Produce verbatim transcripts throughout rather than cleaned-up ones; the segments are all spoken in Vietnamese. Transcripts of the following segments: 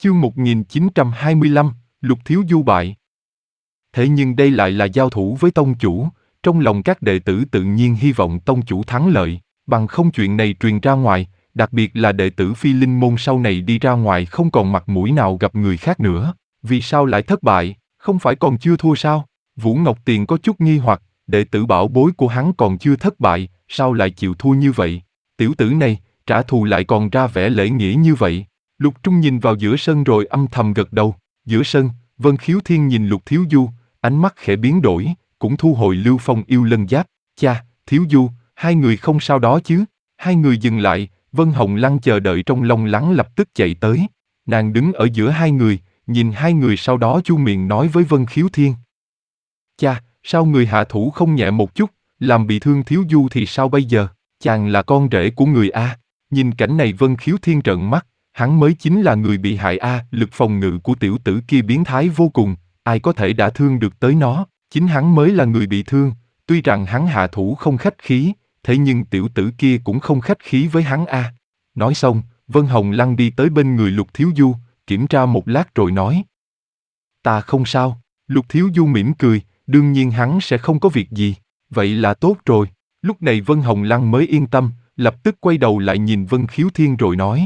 Chương một nghìn chín trăm hai mươi lăm, Lục Thiếu Du bại. Thế nhưng đây lại là giao thủ với tông chủ, trong lòng các đệ tử tự nhiên hy vọng tông chủ thắng lợi, bằng không chuyện này truyền ra ngoài, đặc biệt là đệ tử Phi Linh môn sau này đi ra ngoài không còn mặt mũi nào gặp người khác nữa. Vì sao lại thất bại, không phải còn chưa thua sao? Vũ Ngọc Tiền có chút nghi hoặc, đệ tử bảo bối của hắn còn chưa thất bại, sao lại chịu thua như vậy? Tiểu tử này, trả thù lại còn ra vẻ lễ nghĩa như vậy. Lục Trung nhìn vào giữa sân rồi âm thầm gật đầu. Giữa sân, Vân Khiếu Thiên nhìn Lục Thiếu Du, ánh mắt khẽ biến đổi, cũng thu hồi Lưu Phong yêu lân giáp. Cha, Thiếu Du, hai người không sao đó chứ? Hai người dừng lại, Vân Hồng Lăng chờ đợi trong lòng lắng lập tức chạy tới. Nàng đứng ở giữa hai người, nhìn hai người sau đó chu miệng nói với Vân Khiếu Thiên. Cha, sao người hạ thủ không nhẹ một chút, làm bị thương Thiếu Du thì sao bây giờ? Chàng là con rể của người A. Nhìn cảnh này Vân Khiếu Thiên trợn mắt, hắn mới chính là người bị hại A. Lực phòng ngự của tiểu tử kia biến thái vô cùng, ai có thể đả thương được tới nó, chính hắn mới là người bị thương. Tuy rằng hắn hạ thủ không khách khí, thế nhưng tiểu tử kia cũng không khách khí với hắn A. Nói xong, Vân Hồng Lăng đi tới bên người Lục Thiếu Du, kiểm tra một lát rồi nói. Ta không sao. Lục Thiếu Du mỉm cười, đương nhiên hắn sẽ không có việc gì, vậy là tốt rồi. Lúc này Vân Hồng Lăng mới yên tâm, lập tức quay đầu lại nhìn Vân Khiếu Thiên rồi nói.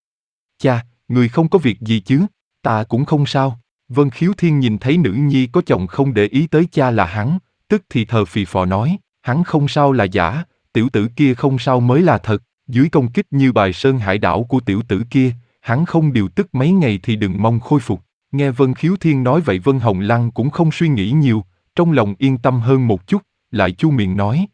Cha, người không có việc gì chứ? Ta cũng không sao. Vân Khiếu Thiên nhìn thấy nữ nhi có chồng không để ý tới cha là hắn, tức thì thờ phì phò nói, hắn không sao là giả, tiểu tử kia không sao mới là thật. Dưới công kích như bài sơn hải đảo của tiểu tử kia, hắn không điều tức mấy ngày thì đừng mong khôi phục. Nghe Vân Khiếu Thiên nói vậy Vân Hồng Lăng cũng không suy nghĩ nhiều, trong lòng yên tâm hơn một chút, lại chu miệng nói.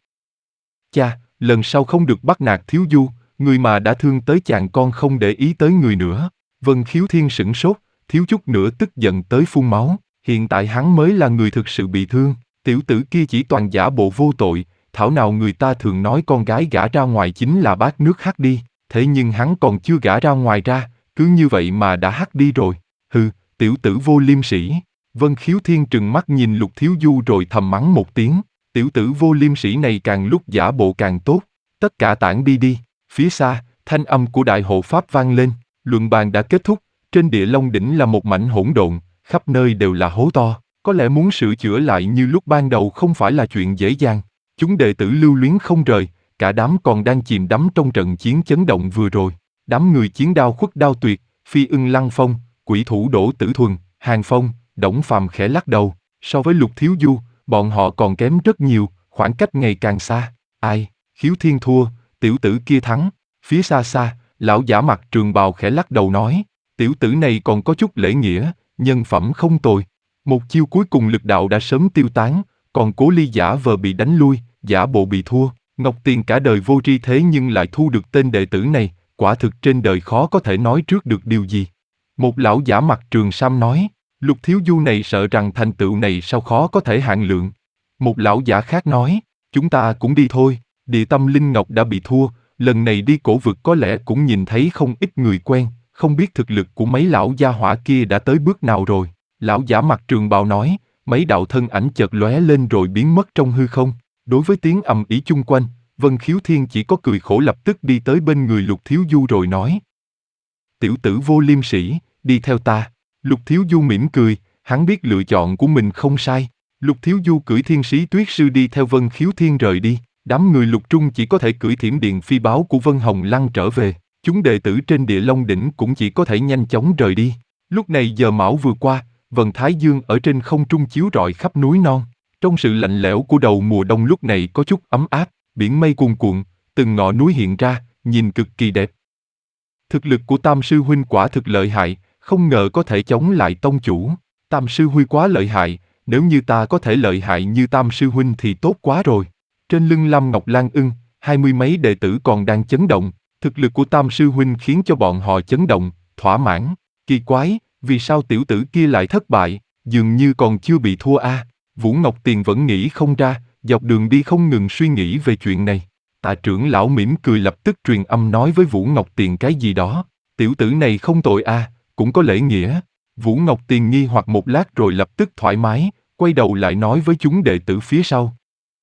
Cha, lần sau không được bắt nạt Thiếu Du, người mà đã thương tới chàng con không để ý tới người nữa. Vân Khiếu Thiên sửng sốt, thiếu chút nữa tức giận tới phun máu, hiện tại hắn mới là người thực sự bị thương, tiểu tử kia chỉ toàn giả bộ vô tội, thảo nào người ta thường nói con gái gả ra ngoài chính là bát nước hắt đi, thế nhưng hắn còn chưa gả ra ngoài ra, cứ như vậy mà đã hắt đi rồi. Hừ, tiểu tử vô liêm sỉ. Vân Khiếu Thiên trừng mắt nhìn Lục Thiếu Du rồi thầm mắng một tiếng, tiểu tử vô liêm sỉ này càng lúc giả bộ càng tốt, tất cả tản đi đi. Phía xa, thanh âm của đại hộ pháp vang lên, luận bàn đã kết thúc, trên địa Long đỉnh là một mảnh hỗn độn, khắp nơi đều là hố to, có lẽ muốn sửa chữa lại như lúc ban đầu không phải là chuyện dễ dàng. Chúng đệ tử lưu luyến không rời, cả đám còn đang chìm đắm trong trận chiến chấn động vừa rồi. Đám người chiến đao khuất đao tuyệt, Phi Ưng Lăng Phong, Quỷ Thủ Đỗ Tử Thuần, Hàng Phong, Đổng Phàm khẽ lắc đầu, so với Lục Thiếu Du, bọn họ còn kém rất nhiều, khoảng cách ngày càng xa. Ai, Khiếu Thiên thua, tiểu tử kia thắng. Phía xa xa, lão giả mặc trường bào khẽ lắc đầu nói, tiểu tử này còn có chút lễ nghĩa, nhân phẩm không tồi. Một chiêu cuối cùng lực đạo đã sớm tiêu tán, còn Cố Ly giả vờ bị đánh lui, giả bộ bị thua. Ngọc Tiền cả đời vô tri thế nhưng lại thu được tên đệ tử này, quả thực trên đời khó có thể nói trước được điều gì. Một lão giả mặc trường sam nói, Lục Thiếu Du này sợ rằng thành tựu này sao khó có thể hạn lượng. Một lão giả khác nói, chúng ta cũng đi thôi, Địa Tâm Linh Ngọc đã bị thua, lần này đi cổ vực có lẽ cũng nhìn thấy không ít người quen, không biết thực lực của mấy lão gia hỏa kia đã tới bước nào rồi. Lão giả mặc trường bào nói, mấy đạo thân ảnh chợt lóe lên rồi biến mất trong hư không. Đối với tiếng ầm ĩ chung quanh, Vân Khiếu Thiên chỉ có cười khổ lập tức đi tới bên người Lục Thiếu Du rồi nói. Tiểu tử vô liêm sỉ, đi theo ta. Lục Thiếu Du mỉm cười, hắn biết lựa chọn của mình không sai. Lục Thiếu Du cưỡi Thiên Sĩ Tuyết Sư đi theo Vân Khiếu Thiên rời đi. Đám người Lục Trung chỉ có thể cưỡi Thiểm Điện Phi báo của Vân Hồng Lăng trở về. Chúng đệ tử trên Địa Long đỉnh cũng chỉ có thể nhanh chóng rời đi. Lúc này giờ mão vừa qua, vầng thái dương ở trên không trung chiếu rọi khắp núi non. Trong sự lạnh lẽo của đầu mùa đông lúc này có chút ấm áp, biển mây cuồn cuộn, từng ngọn núi hiện ra, nhìn cực kỳ đẹp. Thực lực của Tam Sư Huynh quả thực lợi hại, không ngờ có thể chống lại tông chủ. Tam Sư Huynh quá lợi hại, nếu như ta có thể lợi hại như Tam Sư Huynh thì tốt quá rồi. Trên lưng Lam Ngọc Lan Ưng, hai mươi mấy đệ tử còn đang chấn động, thực lực của Tam Sư Huynh khiến cho bọn họ chấn động, thỏa mãn. Kỳ quái, vì sao tiểu tử kia lại thất bại, dường như còn chưa bị thua a. À? Vũ Ngọc Tiền vẫn nghĩ không ra, dọc đường đi không ngừng suy nghĩ về chuyện này. Tạ trưởng lão mỉm cười lập tức truyền âm nói với Vũ Ngọc Tiền cái gì đó. Tiểu tử này không tội a, à, cũng có lễ nghĩa. Vũ Ngọc Tiền nghi hoặc một lát rồi lập tức thoải mái, quay đầu lại nói với chúng đệ tử phía sau.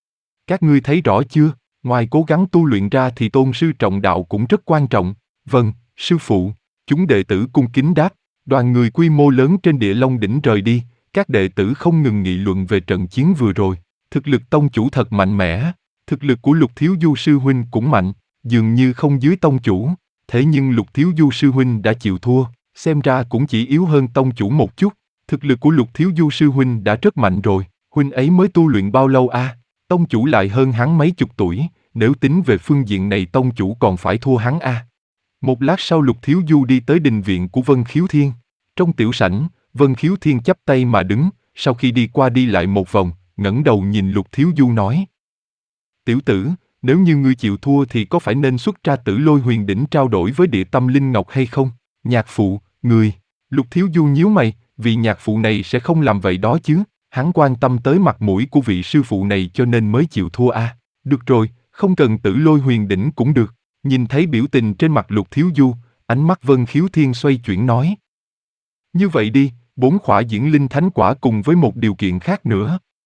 Các ngươi thấy rõ chưa, ngoài cố gắng tu luyện ra thì tôn sư trọng đạo cũng rất quan trọng. Vâng, sư phụ. Chúng đệ tử cung kính đáp. Đoàn người quy mô lớn trên Địa Long đỉnh rời đi, các đệ tử không ngừng nghị luận về trận chiến vừa rồi. Thực lực tông chủ thật mạnh mẽ, thực lực của Lục Thiếu Du sư huynh cũng mạnh, dường như không dưới tông chủ. Thế nhưng Lục Thiếu Du sư huynh đã chịu thua, xem ra cũng chỉ yếu hơn tông chủ một chút. Thực lực của Lục Thiếu Du sư huynh đã rất mạnh rồi, huynh ấy mới tu luyện bao lâu a? À? Tông chủ lại hơn hắn mấy chục tuổi, nếu tính về phương diện này tông chủ còn phải thua hắn a. À? Một lát sau Lục Thiếu Du đi tới đình viện của Vân Khiếu Thiên. Trong tiểu sảnh, Vân Khiếu Thiên chắp tay mà đứng, sau khi đi qua đi lại một vòng, ngẩng đầu nhìn Lục Thiếu Du nói. Tiểu tử, nếu như ngươi chịu thua thì có phải nên xuất ra Tử Lôi Huyền Đỉnh trao đổi với Địa Tâm Linh Ngọc hay không? Nhạc phụ, ngươi. Lục Thiếu Du nhíu mày, vì nhạc phụ này sẽ không làm vậy đó chứ. Hắn quan tâm tới mặt mũi của vị sư phụ này cho nên mới chịu thua a. À. Được rồi, không cần Tử Lôi Huyền Đỉnh cũng được. Nhìn thấy biểu tình trên mặt Lục Thiếu Du, ánh mắt Vân Khiếu Thiên xoay chuyển nói. Như vậy đi, bốn khỏa diễn linh thánh quả cùng với một điều kiện khác nữa.